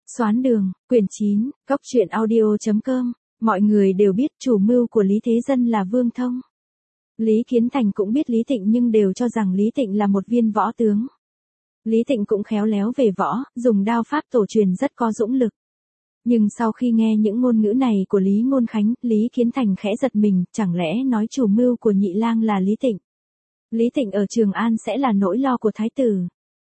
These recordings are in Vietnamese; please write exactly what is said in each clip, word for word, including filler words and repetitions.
Xoán đường, quyển chín, góc truyện audio.com, mọi người đều biết chủ mưu của Lý Thế Dân là Vương Thông. Lý Kiến Thành cũng biết Lý Tịnh nhưng đều cho rằng Lý Tịnh là một viên võ tướng. Lý Tịnh cũng khéo léo về võ, dùng đao pháp tổ truyền rất có dũng lực. Nhưng sau khi nghe những ngôn ngữ này của Lý Ngôn Khánh, Lý Kiến Thành khẽ giật mình, chẳng lẽ nói chủ mưu của Nhị Lang là Lý Tịnh. Lý Tịnh ở Trường An sẽ là nỗi lo của Thái tử.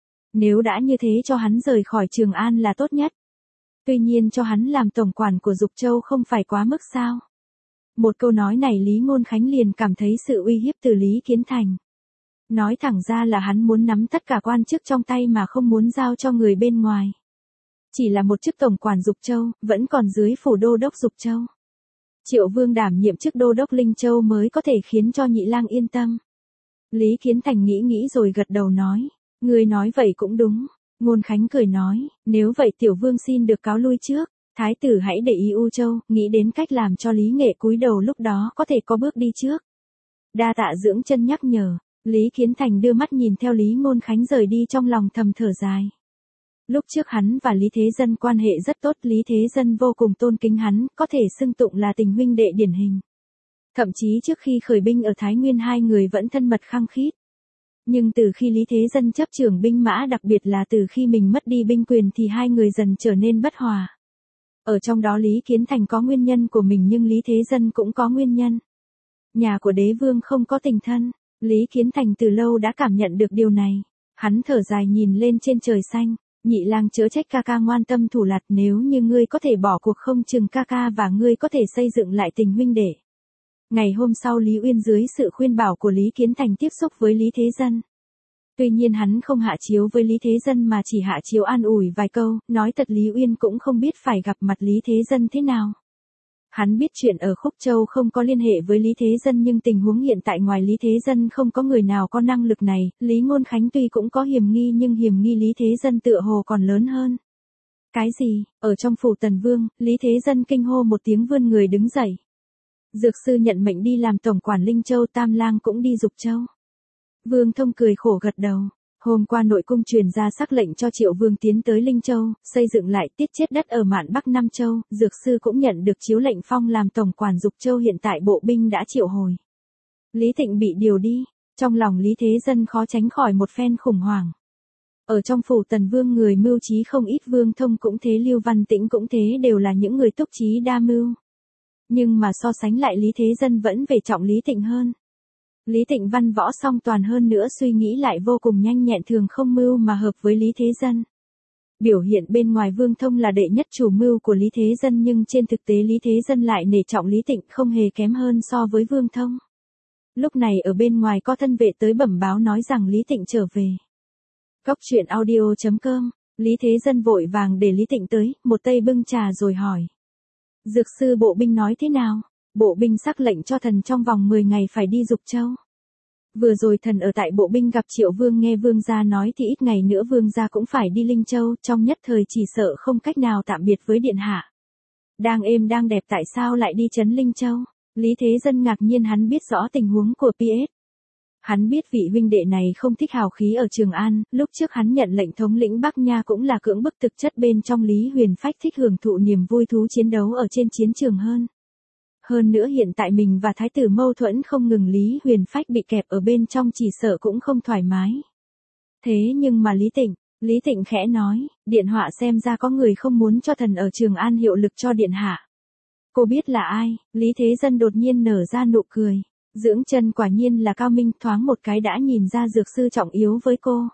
Nếu đã như thế cho hắn rời khỏi Trường An là tốt nhất. Tuy nhiên cho hắn làm tổng quản của Dục Châu không phải quá mức sao? Một câu nói này Lý Ngôn Khánh liền cảm thấy sự uy hiếp từ Lý Kiến Thành. Nói thẳng ra là hắn muốn nắm tất cả quan chức trong tay mà không muốn giao cho người bên ngoài. Chỉ là một chức tổng quản Dục Châu, vẫn còn dưới phủ đô đốc Dục Châu. Triệu Vương đảm nhiệm chức đô đốc Linh Châu mới có thể khiến cho Nhị Lang yên tâm. Lý Kiến Thành nghĩ nghĩ rồi gật đầu nói, người nói vậy cũng đúng. Ngôn Khánh cười nói, nếu vậy Tiểu Vương xin được cáo lui trước, Thái tử hãy để ý U Châu, nghĩ đến cách làm cho Lý Nghệ cúi đầu lúc đó có thể có bước đi trước. Đa tạ dưỡng chân nhắc nhở, Lý Kiến Thành đưa mắt nhìn theo Lý Ngôn Khánh rời đi trong lòng thầm thở dài. Lúc trước hắn và Lý Thế Dân quan hệ rất tốt, Lý Thế Dân vô cùng tôn kính hắn, có thể xưng tụng là tình huynh đệ điển hình. Thậm chí trước khi khởi binh ở Thái Nguyên hai người vẫn thân mật khăng khít. Nhưng từ khi Lý Thế Dân chấp trưởng binh mã, đặc biệt là từ khi mình mất đi binh quyền thì hai người dần trở nên bất hòa. Ở trong đó Lý Kiến Thành có nguyên nhân của mình nhưng Lý Thế Dân cũng có nguyên nhân. Nhà của đế vương không có tình thân, Lý Kiến Thành từ lâu đã cảm nhận được điều này. Hắn thở dài nhìn lên trên trời xanh, Nhị Lang chớ trách ca ca ngoan tâm thủ lạt, nếu như ngươi có thể bỏ cuộc không chừng ca ca và ngươi có thể xây dựng lại tình huynh đệ. Ngày hôm sau Lý Uyên dưới sự khuyên bảo của Lý Kiến Thành tiếp xúc với Lý Thế Dân. Tuy nhiên hắn không hạ chiếu với Lý Thế Dân mà chỉ hạ chiếu an ủi vài câu, nói thật Lý Uyên cũng không biết phải gặp mặt Lý Thế Dân thế nào. Hắn biết chuyện ở Khúc Châu không có liên hệ với Lý Thế Dân nhưng tình huống hiện tại ngoài Lý Thế Dân không có người nào có năng lực này, Lý Ngôn Khánh tuy cũng có hiểm nghi nhưng hiểm nghi Lý Thế Dân tựa hồ còn lớn hơn. Cái gì? Ở trong phủ Tần Vương, Lý Thế Dân kinh hô một tiếng vươn người đứng dậy. Dược sư nhận mệnh đi làm tổng quản Linh Châu, Tam Lang cũng đi Dục Châu. Vương Thông cười khổ gật đầu. Hôm qua nội cung truyền ra sắc lệnh cho Triệu Vương tiến tới Linh Châu, xây dựng lại tiết chết đất ở mạn Bắc Nam Châu, dược sư cũng nhận được chiếu lệnh phong làm tổng quản Dục Châu, hiện tại bộ binh đã triệu hồi. Lý Tịnh bị điều đi, trong lòng Lý Thế Dân khó tránh khỏi một phen khủng hoảng. Ở trong phủ Tần Vương người mưu trí không ít, Vương Thông cũng thế, Lưu Văn Tĩnh cũng thế, đều là những người túc trí đa mưu. Nhưng mà so sánh lại Lý Thế Dân vẫn về trọng Lý Tịnh hơn. Lý Tịnh văn võ song toàn hơn nữa, suy nghĩ lại vô cùng nhanh nhẹn, thường không mưu mà hợp với Lý Thế Dân. Biểu hiện bên ngoài Vương Thông là đệ nhất chủ mưu của Lý Thế Dân nhưng trên thực tế Lý Thế Dân lại nể trọng Lý Tịnh, không hề kém hơn so với Vương Thông. Lúc này ở bên ngoài có thân vệ tới bẩm báo nói rằng Lý Tịnh trở về. Góc truyện audio.com, Lý Thế Dân vội vàng để Lý Tịnh tới, một tay bưng trà rồi hỏi. Dược sư bộ binh nói thế nào? Bộ binh sắc lệnh cho thần trong vòng mười ngày phải đi Dục Châu. Vừa rồi thần ở tại bộ binh gặp Triệu Vương, nghe Vương gia nói thì ít ngày nữa Vương gia cũng phải đi Linh Châu, trong nhất thời chỉ sợ không cách nào tạm biệt với điện hạ. Đang êm đang đẹp tại sao lại đi trấn Linh Châu? Lý Thế Dân ngạc nhiên, hắn biết rõ tình huống của pê ét. Hắn biết vị huynh đệ này không thích hào khí ở Trường An, lúc trước hắn nhận lệnh thống lĩnh Bắc Nha cũng là cưỡng bức, thực chất bên trong Lý Huyền Phách thích hưởng thụ niềm vui thú chiến đấu ở trên chiến trường hơn. Hơn nữa hiện tại mình và Thái tử mâu thuẫn không ngừng, Lý Huyền Phách bị kẹp ở bên trong chỉ sợ cũng không thoải mái. Thế nhưng mà Lý Tịnh, Lý Tịnh khẽ nói, điện họa xem ra có người không muốn cho thần ở Trường An hiệu lực cho điện hạ. Cô biết là ai? Lý Thế Dân đột nhiên nở ra nụ cười. Dưỡng chân quả nhiên là cao minh, thoáng một cái đã nhìn ra dược sư trọng yếu với cô.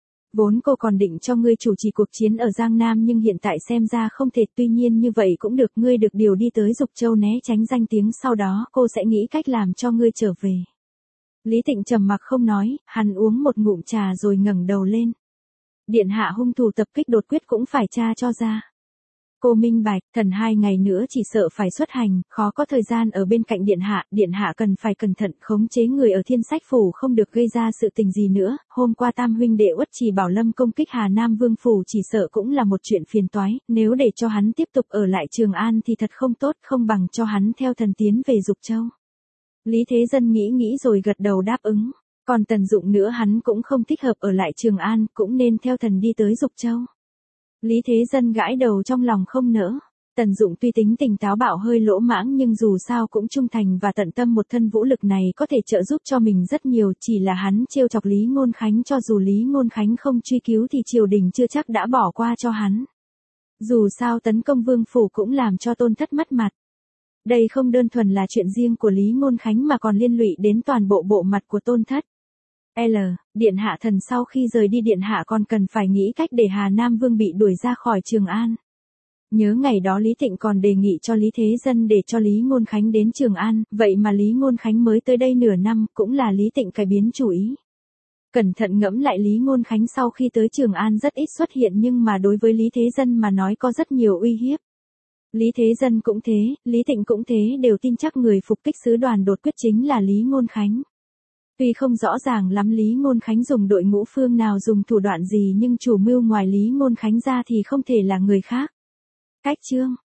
Vốn cô còn định cho ngươi chủ trì cuộc chiến ở Giang Nam nhưng hiện tại xem ra không thể, tuy nhiên như vậy cũng được, ngươi được điều đi tới Dục Châu né tránh danh tiếng, sau đó cô sẽ nghĩ cách làm cho ngươi trở về. Lý Tịnh trầm mặc không nói, hắn uống một ngụm trà rồi ngẩng đầu lên. Điện hạ hung thủ tập kích đột quyết cũng phải tra cho ra. Cô minh bạch, thần hai ngày nữa chỉ sợ phải xuất hành, khó có thời gian ở bên cạnh điện hạ, điện hạ cần phải cẩn thận khống chế người ở Thiên Sách phủ, không được gây ra sự tình gì nữa. Hôm qua tam huynh đệ Uất Trì Bảo Lâm công kích Hà Nam Vương phủ chỉ sợ cũng là một chuyện phiền toái, nếu để cho hắn tiếp tục ở lại Trường An thì thật không tốt, không bằng cho hắn theo thần tiến về Dục Châu. Lý Thế Dân nghĩ nghĩ rồi gật đầu đáp ứng, còn Tần Dụng nữa hắn cũng không thích hợp ở lại Trường An, cũng nên theo thần đi tới Dục Châu. Lý Thế Dân gãi đầu trong lòng không nỡ. Tần Dụng tuy tính tình táo bạo hơi lỗ mãng nhưng dù sao cũng trung thành và tận tâm, một thân vũ lực này có thể trợ giúp cho mình rất nhiều, chỉ là hắn trêu chọc Lý Ngôn Khánh, cho dù Lý Ngôn Khánh không truy cứu thì triều đình chưa chắc đã bỏ qua cho hắn. Dù sao tấn công vương phủ cũng làm cho Tôn Thất mất mặt. Đây không đơn thuần là chuyện riêng của Lý Ngôn Khánh mà còn liên lụy đến toàn bộ bộ mặt của Tôn Thất. L. Điện hạ thần sau khi rời đi điện hạ còn cần phải nghĩ cách để Hà Nam Vương bị đuổi ra khỏi Trường An. Nhớ ngày đó Lý Tịnh còn đề nghị cho Lý Thế Dân để cho Lý Ngôn Khánh đến Trường An, vậy mà Lý Ngôn Khánh mới tới đây nửa năm, cũng là Lý Tịnh cải biến chủ ý. Cẩn thận ngẫm lại, Lý Ngôn Khánh sau khi tới Trường An rất ít xuất hiện nhưng mà đối với Lý Thế Dân mà nói có rất nhiều uy hiếp. Lý Thế Dân cũng thế, Lý Tịnh cũng thế, đều tin chắc người phục kích sứ đoàn đột quyết chính là Lý Ngôn Khánh. Tuy không rõ ràng lắm Lý Ngôn Khánh dùng đội ngũ phương nào, dùng thủ đoạn gì, nhưng chủ mưu ngoài Lý Ngôn Khánh ra thì không thể là người khác. Cách chương